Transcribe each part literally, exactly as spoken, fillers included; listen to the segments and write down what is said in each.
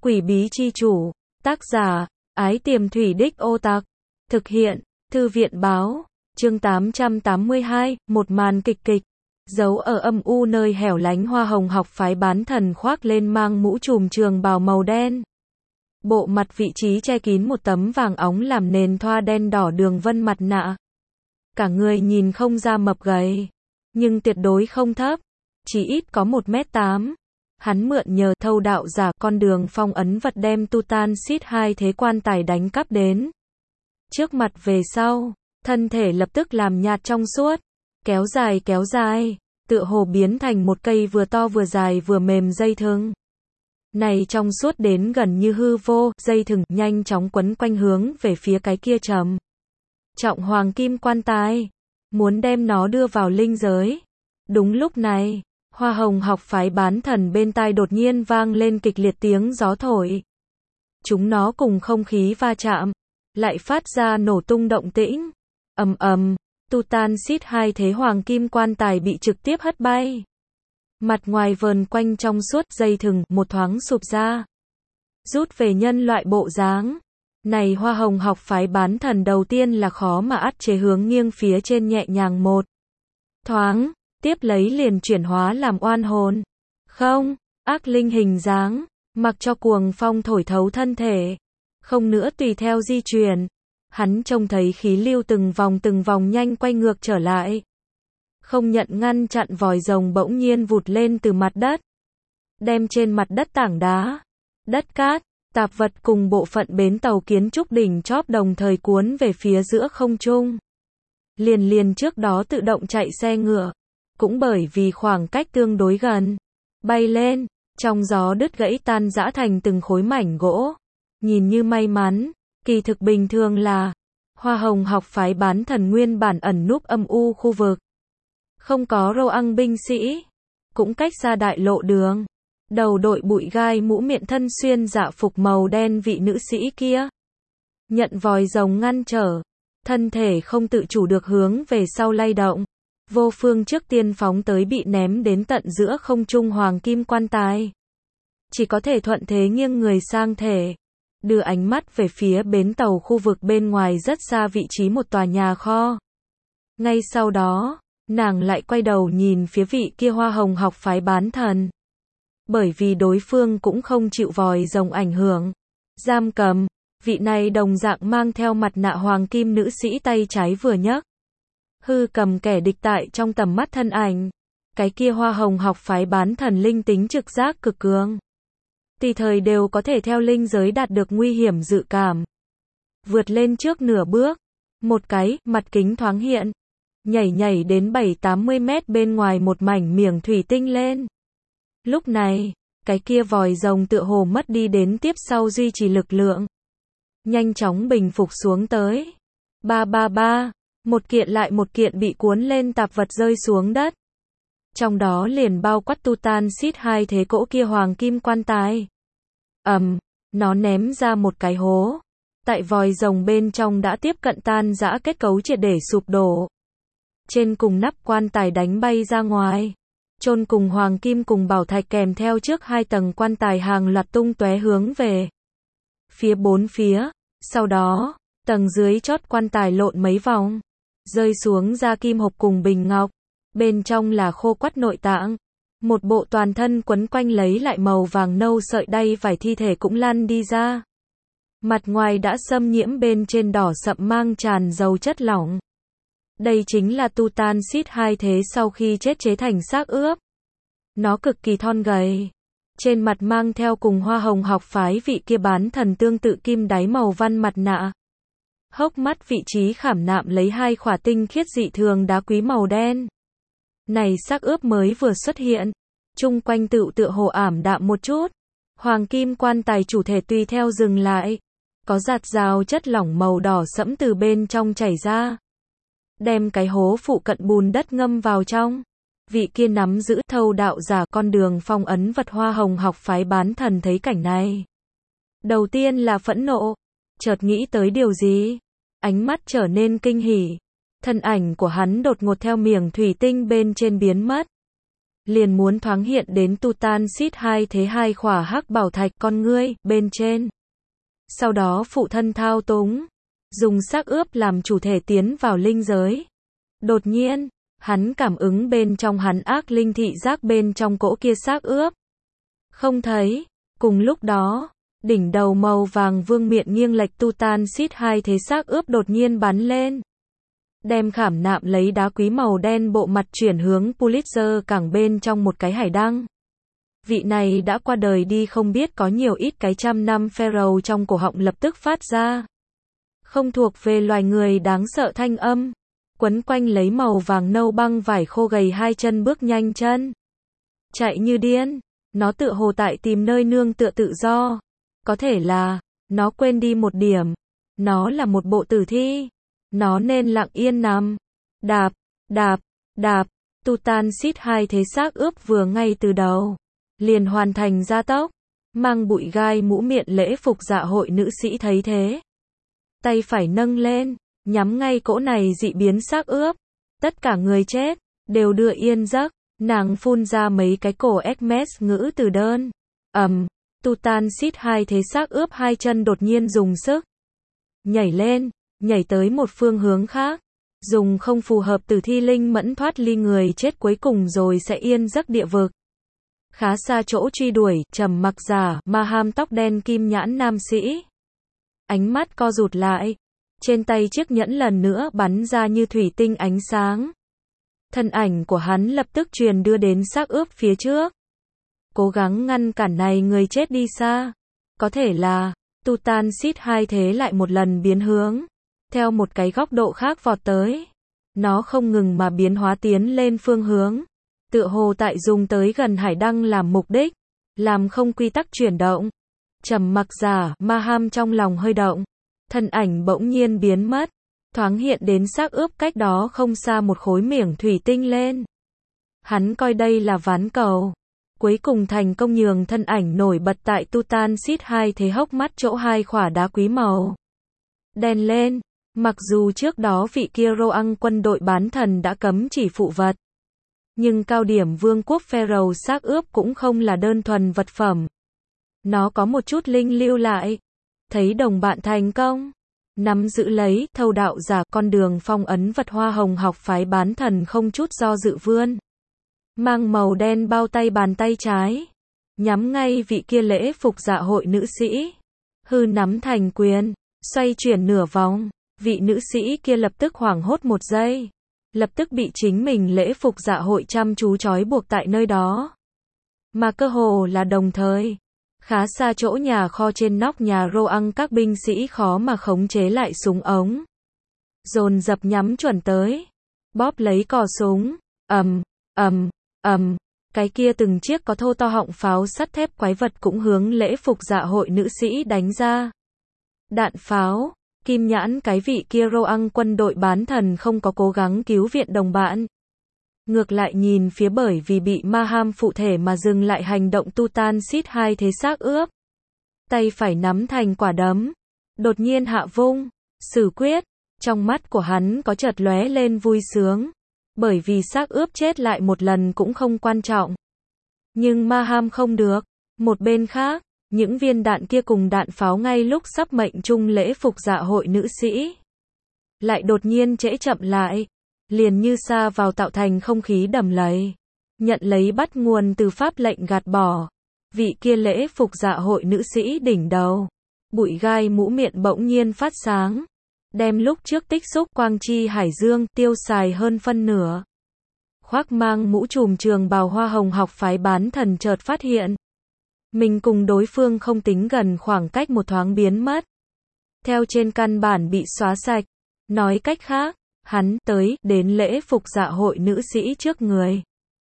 Quỷ bí chi chủ, tác giả, Ái Tiềm Thủy Đích Ô Tạc, thực hiện, Thư viện báo, chương tám trăm tám mươi hai, một màn kịch kịch, giấu ở âm u nơi hẻo lánh Hoa Hồng học phái bán thần khoác lên mang mũ trùm trường bào màu đen. Bộ mặt vị trí che kín một tấm vàng óng làm nền thoa đen đỏ đường vân mặt nạ. Cả người nhìn không ra mập gầy, nhưng tuyệt đối không thấp, chỉ ít có một mét tám. Hắn mượn nhờ thâu đạo giả con đường phong ấn vật đem Tutansit hai thế quan tài đánh cắp đến. Trước mặt về sau, thân thể lập tức làm nhạt trong suốt, kéo dài kéo dài, tựa hồ biến thành một cây vừa to vừa dài vừa mềm dây thừng. Này trong suốt đến gần như hư vô, dây thừng nhanh chóng quấn quanh hướng về phía cái kia trầm trọng hoàng kim quan tài, muốn đem nó đưa vào linh giới. Đúng lúc này, Hoa Hồng học phái bán thần bên tai đột nhiên vang lên kịch liệt tiếng gió thổi. Chúng nó cùng không khí va chạm, lại phát ra nổ tung động tĩnh. Ầm ầm, Tutansit hai thế hoàng kim quan tài bị trực tiếp hất bay. Mặt ngoài vờn quanh trong suốt dây thừng, một thoáng sụp ra, rút về nhân loại bộ dáng. Này Hoa Hồng học phái bán thần đầu tiên là khó mà ắt chế hướng nghiêng phía trên nhẹ nhàng một thoáng, tiếp lấy liền chuyển hóa làm oan hồn. Không, ác linh hình dáng, mặc cho cuồng phong thổi thấu thân thể, không nữa tùy theo di chuyển. Hắn trông thấy khí lưu từng vòng từng vòng nhanh quay ngược trở lại. Không nhận ngăn chặn vòi rồng bỗng nhiên vụt lên từ mặt đất, đem trên mặt đất tảng đá, đất cát, tạp vật cùng bộ phận bến tàu kiến trúc đỉnh chóp đồng thời cuốn về phía giữa không trung. Liền liền trước đó tự động chạy xe ngựa, cũng bởi vì khoảng cách tương đối gần, bay lên, trong gió đứt gãy tan rã thành từng khối mảnh gỗ. Nhìn như may mắn, kỳ thực bình thường là Hoa Hồng học phái bán thần nguyên bản ẩn núp âm u khu vực, không có rô ăn binh sĩ, cũng cách xa đại lộ đường. Đầu đội bụi gai mũ miệng thân xuyên dạ phục màu đen vị nữ sĩ kia, nhận vòi rồng ngăn trở, thân thể không tự chủ được hướng về sau lay động. Vô phương trước tiên phóng tới bị ném đến tận giữa không trung hoàng kim quan tài, chỉ có thể thuận thế nghiêng người sang thể, đưa ánh mắt về phía bến tàu khu vực bên ngoài rất xa vị trí một tòa nhà kho. Ngay sau đó, nàng lại quay đầu nhìn phía vị kia Hoa Hồng học phái bán thần. Bởi vì đối phương cũng không chịu vòi rồng ảnh hưởng, giam cầm, vị này đồng dạng mang theo mặt nạ hoàng kim nữ sĩ tay trái vừa nhấc, hư cầm kẻ địch tại trong tầm mắt thân ảnh. Cái kia Hoa Hồng học phái bán thần linh tính trực giác cực cường, tùy thời đều có thể theo linh giới đạt được nguy hiểm dự cảm. Vượt lên trước nửa bước, một cái mặt kính thoáng hiện, nhảy nhảy đến bảy tám mươi mét bên ngoài một mảnh miệng thủy tinh lên. Lúc này, cái kia vòi rồng tựa hồ mất đi đến tiếp sau duy trì lực lượng, nhanh chóng bình phục xuống tới. Ba ba ba, một kiện lại một kiện bị cuốn lên tạp vật rơi xuống đất. Trong đó liền bao quát Tutansit hai thế cỗ kia hoàng kim quan tài. Ầm, um, nó ném ra một cái hố. Tại vòi rồng bên trong đã tiếp cận tan rã kết cấu triệt để sụp đổ. Trên cùng nắp quan tài đánh bay ra ngoài. Chôn cùng hoàng kim cùng bảo thạch kèm theo trước hai tầng quan tài hàng loạt tung tóe hướng về phía bốn phía. Sau đó, tầng dưới chót quan tài lộn mấy vòng, rơi xuống ra kim hộp cùng bình ngọc. Bên trong là khô quắt nội tạng. Một bộ toàn thân quấn quanh lấy lại màu vàng nâu sợi đay vải thi thể cũng lăn đi ra. Mặt ngoài đã xâm nhiễm bên trên đỏ sậm mang tràn dầu chất lỏng. Đây chính là Tutansit hai thế sau khi chết chế thành xác ướp. Nó cực kỳ thon gầy. Trên mặt mang theo cùng Hoa Hồng học phái vị kia bán thần tương tự kim đáy màu văn mặt nạ. Hốc mắt vị trí khảm nạm lấy hai khỏa tinh khiết dị thường đá quý màu đen. Này xác ướp mới vừa xuất hiện, chung quanh tựu tựa hồ ảm đạm một chút. Hoàng kim quan tài chủ thể tùy theo dừng lại, có giạt rào chất lỏng màu đỏ sẫm từ bên trong chảy ra, đem cái hố phụ cận bùn đất ngâm vào trong. Vị kia nắm giữ thâu đạo giả con đường phong ấn vật Hoa Hồng học phái bán thần thấy cảnh này, đầu tiên là phẫn nộ, chợt nghĩ tới điều gì, ánh mắt trở nên kinh hỉ. Thân ảnh của hắn đột ngột theo miệng thủy tinh bên trên biến mất. liền muốn thoáng hiện đến Tu-tan-xít hai thế hai khỏa hắc bảo thạch con ngươi bên trên. Sau đó phụ thân thao túng, dùng xác ướp làm chủ thể tiến vào linh giới. Đột nhiên, hắn cảm ứng bên trong hắn ác linh thị giác bên trong cỗ kia xác ướp. Không thấy. Cùng lúc đó, đỉnh đầu màu vàng vương miện nghiêng lệch Tu-tan-xít hai thế xác ướp đột nhiên bắn lên. Đem khảm nạm lấy đá quý màu đen bộ mặt chuyển hướng Pulitzer cảng bên trong một cái hải đăng. Vị này đã qua đời đi không biết có nhiều ít cái trăm năm Pharaoh trong cổ họng lập tức phát ra. Không thuộc về loài người đáng sợ thanh âm. Quấn quanh lấy màu vàng nâu băng vải khô gầy hai chân bước nhanh chân. Chạy như điên. Nó tựa hồ tại tìm nơi nương tựa tự do. Có thể là, nó quên đi một điểm. Nó là một bộ tử thi. Nó nên lặng yên nằm. Đạp, đạp, đạp. Tu-tan-xít hai thế xác ướp vừa ngay từ đầu. Liền hoàn thành gia tốc. Mang bụi gai mũ miệng lễ phục dạ hội nữ sĩ thấy thế. Tay phải nâng lên, nhắm ngay cỗ này dị biến xác ướp. Tất cả người chết, đều đưa yên giấc. Nàng phun ra mấy cái cổ Hermes ngữ từ đơn. Ầm, um, Tu-tan-xít hai thế xác ướp hai chân đột nhiên dùng sức. Nhảy lên, nhảy tới một phương hướng khác. Dùng không phù hợp tử thi linh mẫn thoát ly người chết cuối cùng rồi sẽ yên giấc địa vực. Khá xa chỗ truy đuổi, trầm mặc giả, ma ham tóc đen kim nhãn nam sĩ. Ánh mắt co rụt lại. Trên tay chiếc nhẫn lần nữa bắn ra như thủy tinh ánh sáng. Thân ảnh của hắn lập tức truyền đưa đến xác ướp phía trước. Cố gắng ngăn cản này người chết đi xa. Có thể là, Tu-tan-xít hai thế lại một lần biến hướng. Theo một cái góc độ khác vọt tới. Nó không ngừng mà biến hóa tiến lên phương hướng. Tựa hồ tại dùng tới gần hải đăng làm mục đích. Làm không quy tắc chuyển động. Trầm mặc giả, ma ham trong lòng hơi động. Thân ảnh bỗng nhiên biến mất. Thoáng hiện đến xác ướp cách đó không xa một khối miếng thủy tinh lên. Hắn coi đây là ván cầu. Cuối cùng thành công nhường thân ảnh nổi bật tại Tu-tan-xít hai thế hốc mắt chỗ hai khỏa đá quý màu đen lên. Mặc dù trước đó vị kia Roang quân đội bán thần đã cấm chỉ phụ vật. Nhưng cao điểm vương quốc Pharaoh xác ướp cũng không là đơn thuần vật phẩm. Nó có một chút linh lưu lại. Thấy đồng bạn thành công. Nắm giữ lấy, thâu đạo giả, con đường phong ấn vật hoa hồng học phái bán thần không chút do dự vươn. Mang màu đen bao tay bàn tay trái. Nhắm ngay vị kia lễ phục dạ hội nữ sĩ. Hư nắm thành quyền, xoay chuyển nửa vòng. Vị nữ sĩ kia lập tức hoảng hốt một giây. Lập tức bị chính mình lễ phục dạ hội chăm chú trói buộc tại nơi đó. Mà cơ hồ là đồng thời. Khá xa chỗ nhà kho trên nóc nhà Roang các binh sĩ khó mà khống chế lại súng ống. Dồn dập nhắm chuẩn tới. Bóp lấy cò súng. Ầm, ầm, ầm. Cái kia từng chiếc có thô to họng pháo sắt thép quái vật cũng hướng lễ phục dạ hội nữ sĩ đánh ra. Đạn pháo. Kim nhãn cái vị kia Roang quân đội bán thần không có cố gắng cứu viện đồng bạn. Ngược lại nhìn phía bởi vì bị ma ham phụ thể mà dừng lại hành động Tu-tan-xít hai thế xác ướp. Tay phải nắm thành quả đấm. Đột nhiên hạ vung. Xử quyết. Trong mắt của hắn có chợt lóe lên vui sướng. Bởi vì xác ướp chết lại một lần cũng không quan trọng. Nhưng ma ham không được. Một bên khác, những viên đạn kia cùng đạn pháo ngay lúc sắp mệnh trung lễ phục dạ hội nữ sĩ. Lại đột nhiên trễ chậm lại. Liền như sa vào tạo thành không khí đầm lầy. Nhận lấy bắt nguồn từ pháp lệnh gạt bỏ. Vị kia lễ phục dạ hội nữ sĩ đỉnh đầu. Bụi gai mũ miệng bỗng nhiên phát sáng. Đem lúc trước tích xúc quang chi hải dương tiêu xài hơn phân nửa. Khoác mang mũ trùm trường bào hoa hồng học phái bán thần chợt phát hiện. Mình cùng đối phương không tính gần khoảng cách một thoáng biến mất. Theo trên căn bản bị xóa sạch. Nói cách khác. Hắn tới đến lễ phục dạ hội nữ sĩ trước người.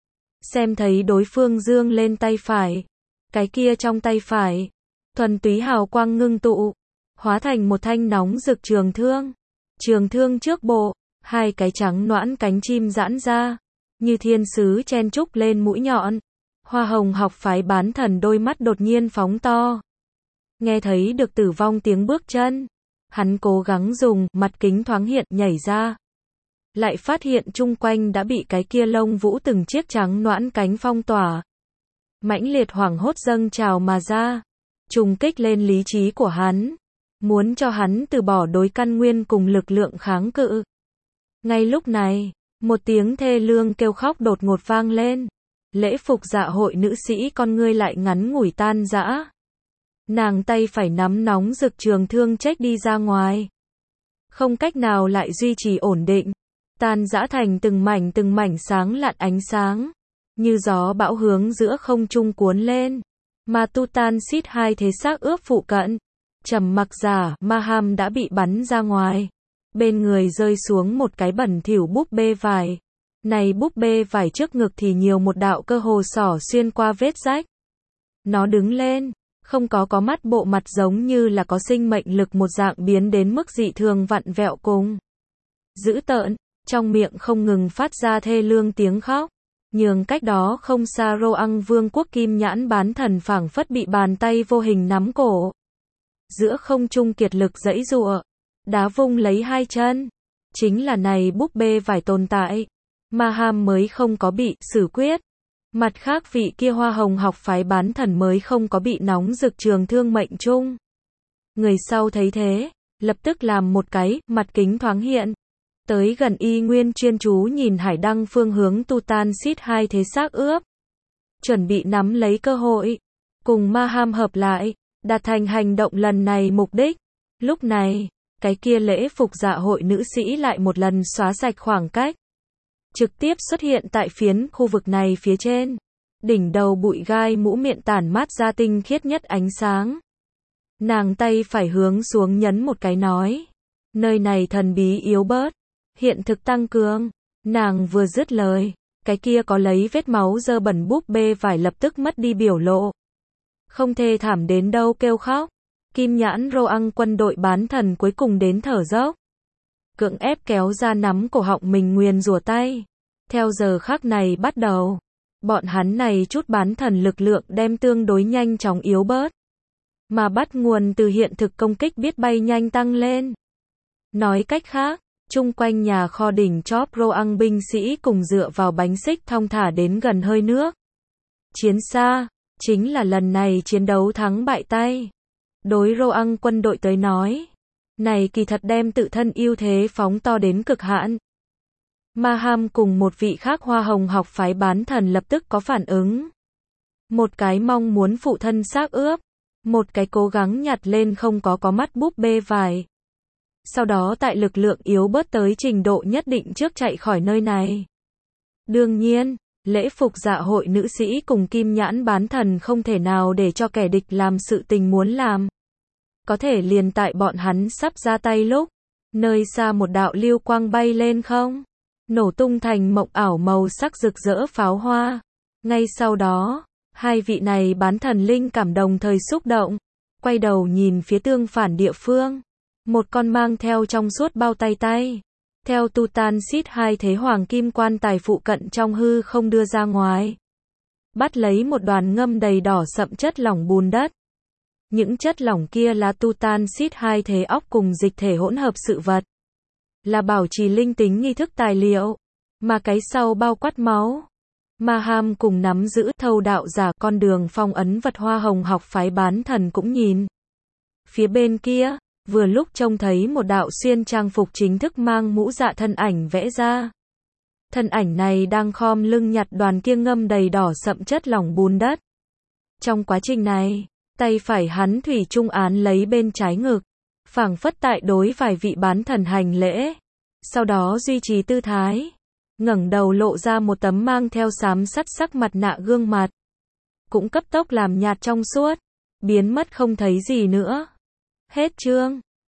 Xem thấy đối phương giương lên tay phải. Cái kia trong tay phải. Thuần túy hào quang ngưng tụ. Hóa thành một thanh nóng rực trường thương. Trường thương trước bộ. Hai cái trắng noãn cánh chim giãn ra. Như thiên sứ chen trúc lên mũi nhọn. Hoa hồng học phái bán thần đôi mắt đột nhiên phóng to. Nghe thấy được tử vong tiếng bước chân. Hắn cố gắng dùng mặt kính thoáng hiện nhảy ra. lại phát hiện chung quanh đã bị cái kia lông vũ từng chiếc trắng nõn cánh phong tỏa. Mãnh liệt hoảng hốt dâng trào mà ra, trùng kích lên lý trí của hắn, muốn cho hắn từ bỏ đối căn nguyên cùng lực lượng kháng cự. Ngay lúc này, một tiếng thê lương kêu khóc đột ngột vang lên. Lễ phục dạ hội nữ sĩ con ngươi lại ngắn ngủi tan rã. Nàng tay phải nắm nóng rực trường thương chếch đi ra ngoài. Không cách nào lại duy trì ổn định. Tan rã thành từng mảnh từng mảnh sáng lạn ánh sáng. Như gió bão hướng giữa không trung cuốn lên. Mà Tutan Xít hai thế xác ướp phụ cận. Trầm mặc giả, Maham đã bị bắn ra ngoài. Bên người rơi xuống một cái bẩn thỉu búp bê vải. Này búp bê vải trước ngực thì nhiều một đạo cơ hồ xỏ xuyên qua vết rách. Nó đứng lên, không có có mắt bộ mặt giống như là có sinh mệnh lực một dạng biến đến mức dị thường vặn vẹo cùng. Dữ tợn, trong miệng không ngừng phát ra thê lương tiếng khóc. Nhường cách đó không xa Roang vương quốc kim nhãn bán thần phảng phất bị bàn tay vô hình nắm cổ. Giữa không trung kiệt lực giãy giụa, đá vung lấy hai chân. Chính là này búp bê vải tồn tại. Maham mới không có bị xử quyết. Mặt khác vị kia hoa hồng học phái bán thần mới không có bị nóng rực trường thương mệnh chung. Người sau thấy thế, lập tức làm một cái, mặt kính thoáng hiện. Tới gần y nguyên chuyên chú nhìn hải đăng phương hướng Tutan Xít hai thế xác ướp. Chuẩn bị nắm lấy cơ hội. Cùng Maham hợp lại, đạt thành hành động lần này mục đích. Lúc này, cái kia lễ phục dạ hội nữ sĩ lại một lần xóa sạch khoảng cách. Trực tiếp xuất hiện tại phiến khu vực này phía trên. Đỉnh đầu bụi gai mũ miệng tản mát ra tinh khiết nhất ánh sáng. Nàng tay phải hướng xuống nhấn một cái nói. Nơi này thần bí yếu bớt. Hiện thực tăng cường. Nàng vừa dứt lời. Cái kia có lấy vết máu dơ bẩn búp bê vải lập tức mất đi biểu lộ. Không thê thảm đến đâu kêu khóc. Kim nhãn Roang quân đội bán thần cuối cùng đến thở dốc. Cưỡng ép kéo ra nắm cổ họng mình nguyền rủa tay. Theo giờ khắc này bắt đầu, bọn hắn này chút bán thần lực lượng đem tương đối nhanh chóng yếu bớt. Mà bắt nguồn từ hiện thực công kích biết bay nhanh tăng lên. Nói cách khác, chung quanh nhà kho đỉnh chóp Roang binh sĩ cùng dựa vào bánh xích thong thả đến gần hơi nước. Chiến xa, chính là lần này chiến đấu thắng bại tay. Đối Roang quân đội tới nói, này kỳ thật đem tự thân ưu thế phóng to đến cực hạn. Maham cùng một vị khác hoa hồng học phái bán thần lập tức có phản ứng. Một cái mong muốn phụ thân xác ướp, một cái cố gắng nhặt lên không có có mắt búp bê vải. Sau đó tại lực lượng yếu bớt tới trình độ nhất định trước chạy khỏi nơi này. Đương nhiên, lễ phục dạ hội nữ sĩ cùng kim nhãn bán thần không thể nào để cho kẻ địch làm sự tình muốn làm. Có thể liền tại bọn hắn sắp ra tay lúc, nơi xa một đạo lưu quang bay lên không, nổ tung thành mộng ảo màu sắc rực rỡ pháo hoa. Ngay sau đó, hai vị này bán thần linh cảm đồng thời xúc động, quay đầu nhìn phía tương phản địa phương. Một con mang theo trong suốt bao tay tay. Theo Tutan Xít hai thế hoàng kim quan tài phụ cận trong hư không đưa ra ngoài. Bắt lấy một đoàn ngâm đầy đỏ sậm chất lỏng bùn đất. Những chất lỏng kia là Tutan Xít hai thế óc cùng dịch thể hỗn hợp sự vật. Là bảo trì linh tính nghi thức tài liệu. Mà cái sau bao quát máu. Maham cùng nắm giữ thâu đạo giả con đường phong ấn vật hoa hồng học phái bán thần cũng nhìn. Phía bên kia, vừa lúc trông thấy một đạo xuyên trang phục chính thức mang mũ dạ thân ảnh vẽ ra. Thân ảnh này đang khom lưng nhặt đoàn kia ngâm đầy đỏ sậm chất lỏng bùn đất. Trong quá trình này, tay phải hắn thủy chung án lấy bên trái ngực, phảng phất tại đối vài vị bán thần hành lễ. Sau đó duy trì tư thái, ngẩng đầu lộ ra một tấm mang theo xám sắt sắc mặt nạ gương mặt. Cũng cấp tốc làm nhạt trong suốt, biến mất không thấy gì nữa. Hết chương.